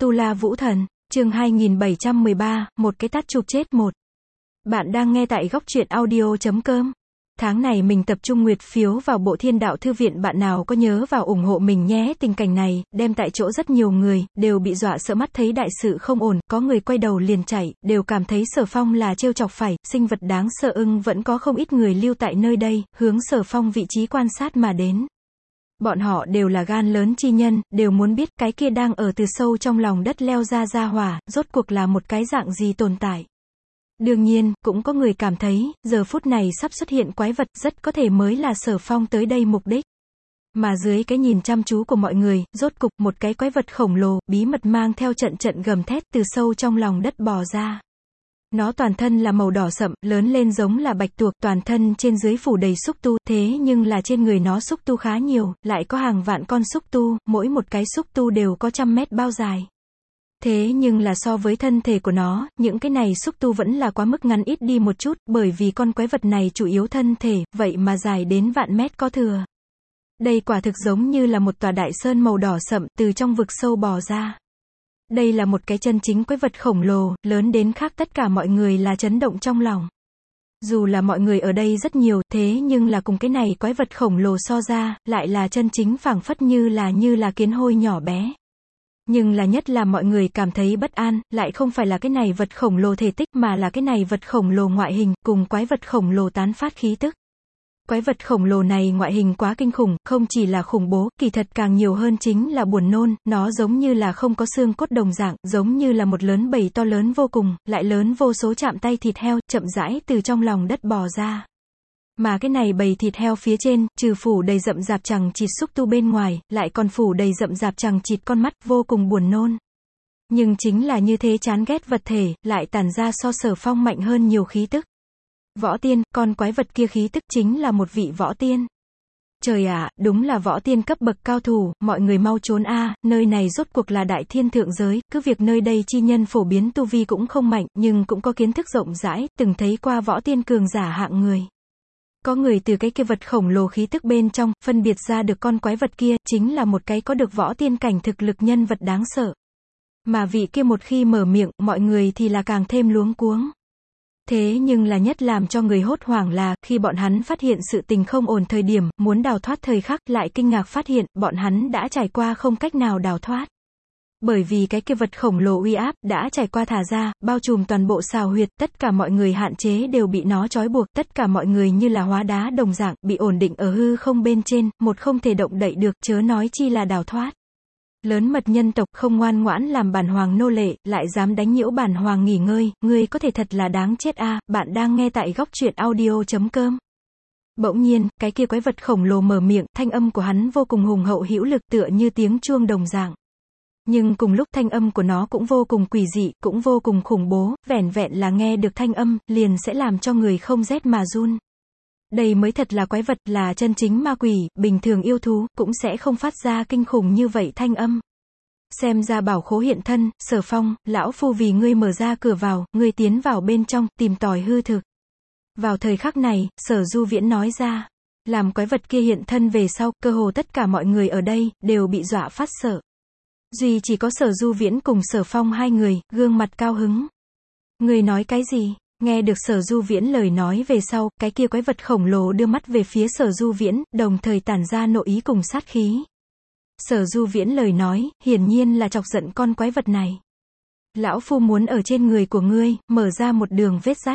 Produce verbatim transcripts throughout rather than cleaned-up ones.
Tu La Vũ Thần, chương hai nghìn bảy trăm mười ba, một cái tát chụp chết một. Bạn đang nghe tại góc truyện audio chấm com. Tháng này mình tập trung nguyệt phiếu vào bộ Thiên Đạo Thư Viện, bạn nào có nhớ vào ủng hộ mình nhé. Tình cảnh này, đem tại chỗ rất nhiều người, đều bị dọa sợ mắt thấy đại sự không ổn, có người quay đầu liền chạy, đều cảm thấy Sở Phong là trêu chọc phải, sinh vật đáng sợ ưng vẫn có không ít người lưu tại nơi đây, hướng Sở Phong vị trí quan sát mà đến. Bọn họ đều là gan lớn chi nhân, đều muốn biết cái kia đang ở từ sâu trong lòng đất leo ra ra hỏa, rốt cuộc là một cái dạng gì tồn tại. Đương nhiên, cũng có người cảm thấy, giờ phút này sắp xuất hiện quái vật, rất có thể mới là Sở Phong tới đây mục đích. Mà dưới cái nhìn chăm chú của mọi người, rốt cục một cái quái vật khổng lồ, bí mật mang theo trận trận gầm thét từ sâu trong lòng đất bò ra. Nó toàn thân là màu đỏ sậm, lớn lên giống là bạch tuộc, toàn thân trên dưới phủ đầy xúc tu, thế nhưng là trên người nó xúc tu khá nhiều, lại có hàng vạn con xúc tu, mỗi một cái xúc tu đều có trăm mét bao dài. Thế nhưng là so với thân thể của nó, những cái này xúc tu vẫn là quá mức ngắn ít đi một chút, bởi vì con quái vật này chủ yếu thân thể, vậy mà dài đến vạn mét có thừa. Đây quả thực giống như là một tòa đại sơn màu đỏ sậm, từ trong vực sâu bò ra. Đây là một cái chân chính quái vật khổng lồ, lớn đến khác tất cả mọi người là chấn động trong lòng. Dù là mọi người ở đây rất nhiều, thế nhưng là cùng cái này quái vật khổng lồ so ra, lại là chân chính phảng phất như là như là kiến hôi nhỏ bé. Nhưng là nhất là mọi người cảm thấy bất an, lại không phải là cái này vật khổng lồ thể tích mà là cái này vật khổng lồ ngoại hình, cùng quái vật khổng lồ tán phát khí tức. Quái vật khổng lồ này ngoại hình quá kinh khủng, không chỉ là khủng bố, kỳ thật càng nhiều hơn chính là buồn nôn, nó giống như là không có xương cốt đồng dạng, giống như là một lớn bầy to lớn vô cùng, lại lớn vô số chạm tay thịt heo, chậm rãi từ trong lòng đất bò ra. Mà cái này bầy thịt heo phía trên, trừ phủ đầy rậm rạp chằng chịt xúc tu bên ngoài, lại còn phủ đầy rậm rạp chằng chịt con mắt, vô cùng buồn nôn. Nhưng chính là như thế chán ghét vật thể, lại tản ra so Sở Phong mạnh hơn nhiều khí tức. Võ tiên, con quái vật kia khí tức chính là một vị võ tiên. Trời ạ, à, đúng là võ tiên cấp bậc cao thủ, mọi người mau trốn a, à, nơi này rốt cuộc là đại thiên thượng giới, cứ việc nơi đây chi nhân phổ biến tu vi cũng không mạnh, nhưng cũng có kiến thức rộng rãi, từng thấy qua võ tiên cường giả hạng người. Có người từ cái kia vật khổng lồ khí tức bên trong, phân biệt ra được con quái vật kia, chính là một cái có được võ tiên cảnh thực lực nhân vật đáng sợ. Mà vị kia một khi mở miệng, mọi người thì là càng thêm luống cuống. Thế nhưng là nhất làm cho người hốt hoảng là, khi bọn hắn phát hiện sự tình không ổn thời điểm, muốn đào thoát thời khắc, lại kinh ngạc phát hiện, bọn hắn đã trải qua không cách nào đào thoát. Bởi vì cái kia vật khổng lồ uy áp, đã trải qua thả ra, bao trùm toàn bộ xào huyệt, tất cả mọi người hạn chế đều bị nó trói buộc, tất cả mọi người như là hóa đá đồng dạng, bị ổn định ở hư không bên trên, một không thể động đậy được, chớ nói chi là đào thoát. Lớn mật nhân tộc không ngoan ngoãn làm bản hoàng nô lệ, lại dám đánh nhiễu bản hoàng nghỉ ngơi, ngươi có thể thật là đáng chết a. À, bạn đang nghe tại góc truyện audio chấm com. Bỗng nhiên, cái kia quái vật khổng lồ mở miệng, thanh âm của hắn vô cùng hùng hậu hữu lực tựa như tiếng chuông đồng dạng. Nhưng cùng lúc thanh âm của nó cũng vô cùng quỷ dị, cũng vô cùng khủng bố, vẻn vẹn là nghe được thanh âm, liền sẽ làm cho người không rét mà run. Đây mới thật là quái vật, là chân chính ma quỷ, bình thường yêu thú, cũng sẽ không phát ra kinh khủng như vậy thanh âm. Xem ra bảo khố hiện thân, Sở Phong, lão phu vì ngươi mở ra cửa vào, ngươi tiến vào bên trong, tìm tòi hư thực. Vào thời khắc này, Sở Du Viễn nói ra, làm quái vật kia hiện thân về sau, cơ hồ tất cả mọi người ở đây, đều bị dọa phát sợ. Duy chỉ có Sở Du Viễn cùng Sở Phong hai người, gương mặt cao hứng. Ngươi nói cái gì? Nghe được Sở Du Viễn lời nói về sau, cái kia quái vật khổng lồ đưa mắt về phía Sở Du Viễn, đồng thời tản ra nội ý cùng sát khí. Sở Du Viễn lời nói, hiển nhiên là chọc giận con quái vật này. Lão phu muốn ở trên người của ngươi, mở ra một đường vết rách.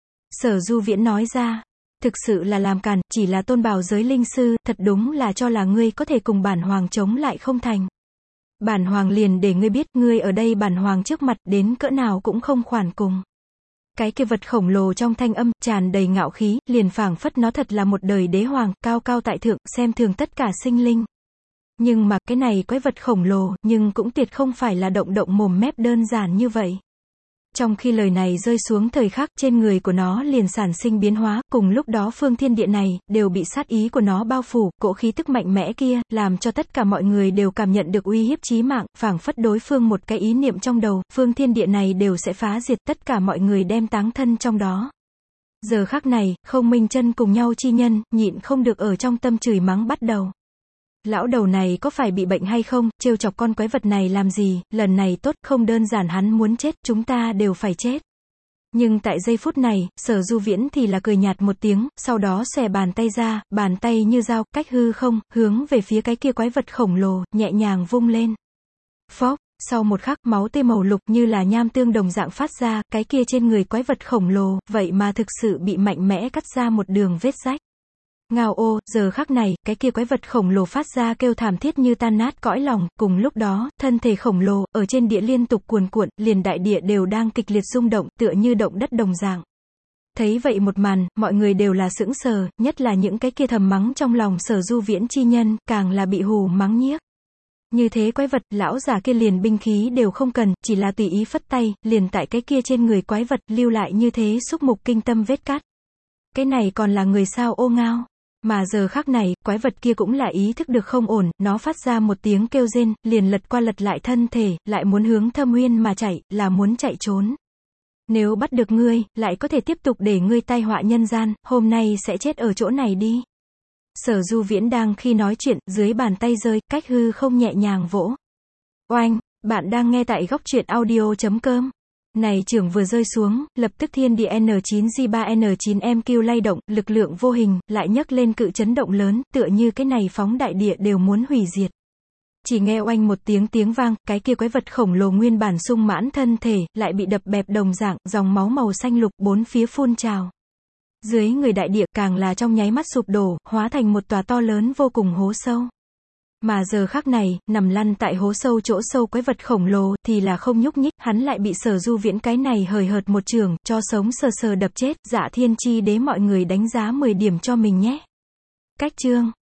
Sở Du Viễn nói ra, thực sự là làm càn, chỉ là tôn bào giới linh sư, thật đúng là cho là ngươi có thể cùng bản hoàng chống lại không thành. Bản hoàng liền để ngươi biết, ngươi ở đây bản hoàng trước mặt, đến cỡ nào cũng không khoản cùng. Cái kia vật khổng lồ trong thanh âm, tràn đầy ngạo khí, liền phảng phất nó thật là một đời đế hoàng, cao cao tại thượng, xem thường tất cả sinh linh. Nhưng mà, cái này quái vật khổng lồ, nhưng cũng tuyệt không phải là động động mồm mép đơn giản như vậy. Trong khi lời này rơi xuống thời khắc, trên người của nó liền sản sinh biến hóa, cùng lúc đó phương thiên địa này, đều bị sát ý của nó bao phủ, cỗ khí tức mạnh mẽ kia, làm cho tất cả mọi người đều cảm nhận được uy hiếp chí mạng, phảng phất đối phương một cái ý niệm trong đầu, phương thiên địa này đều sẽ phá diệt, tất cả mọi người đem táng thân trong đó. Giờ khắc này, Không Minh Chân cùng nhau chi nhân, nhịn không được ở trong tâm chửi mắng bắt đầu. lão đầu này có phải bị bệnh hay không, trêu chọc con quái vật này làm gì, lần này tốt, không đơn giản hắn muốn chết, chúng ta đều phải chết. Nhưng tại giây phút này, Sở Du Viễn thì là cười nhạt một tiếng, sau đó xòe bàn tay ra, bàn tay như dao, cách hư không, hướng về phía cái kia quái vật khổng lồ, nhẹ nhàng vung lên. Phốc, sau một khắc, máu tươi màu lục như là nham tương đồng dạng phát ra, cái kia trên người quái vật khổng lồ, vậy mà thực sự bị mạnh mẽ cắt ra một đường vết rách. Ngao ô, giờ khắc này, cái kia quái vật khổng lồ phát ra kêu thảm thiết như tan nát cõi lòng, cùng lúc đó, thân thể khổng lồ, ở trên địa liên tục cuồn cuộn, liền đại địa đều đang kịch liệt rung động, tựa như động đất đồng dạng. Thấy vậy một màn, mọi người đều là sững sờ, nhất là những cái kia thầm mắng trong lòng Sở Du Viễn chi nhân, càng là bị hù mắng nhiếc. Như thế quái vật, lão già kia liền binh khí đều không cần, chỉ là tùy ý phất tay, liền tại cái kia trên người quái vật, lưu lại như thế xúc mục kinh tâm vết cắt. Cái này còn là người sao ô ngao. Mà giờ khắc này, quái vật kia cũng là ý thức được không ổn, nó phát ra một tiếng kêu rên, liền lật qua lật lại thân thể, lại muốn hướng Thâm Uyên mà chạy, là muốn chạy trốn. Nếu bắt được ngươi, lại có thể tiếp tục để ngươi tai họa nhân gian, hôm nay sẽ chết ở chỗ này đi. Sở Du Viễn đang khi nói chuyện, dưới bàn tay rơi, cách hư không nhẹ nhàng vỗ. Oanh, bạn đang nghe tại góc truyện audio chấm com. Này trưởng vừa rơi xuống, lập tức thiên địa N chín G ba N chín M Q lay động, lực lượng vô hình, lại nhấc lên cự chấn động lớn, tựa như cái này phóng đại địa đều muốn hủy diệt. Chỉ nghe oanh một tiếng tiếng vang, cái kia quái vật khổng lồ nguyên bản sung mãn thân thể, lại bị đập bẹp đồng dạng, dòng máu màu xanh lục bốn phía phun trào. Dưới người đại địa càng là trong nháy mắt sụp đổ, hóa thành một tòa to lớn vô cùng hố sâu. Mà giờ khắc này, nằm lăn tại hố sâu chỗ sâu quái vật khổng lồ, thì là không nhúc nhích, hắn lại bị Sở Du Viễn cái này hời hợt một trường, cho sống sờ sờ đập chết, Dạ Thiên Chi Đế mọi người đánh giá mười điểm cho mình nhé. Cách chương.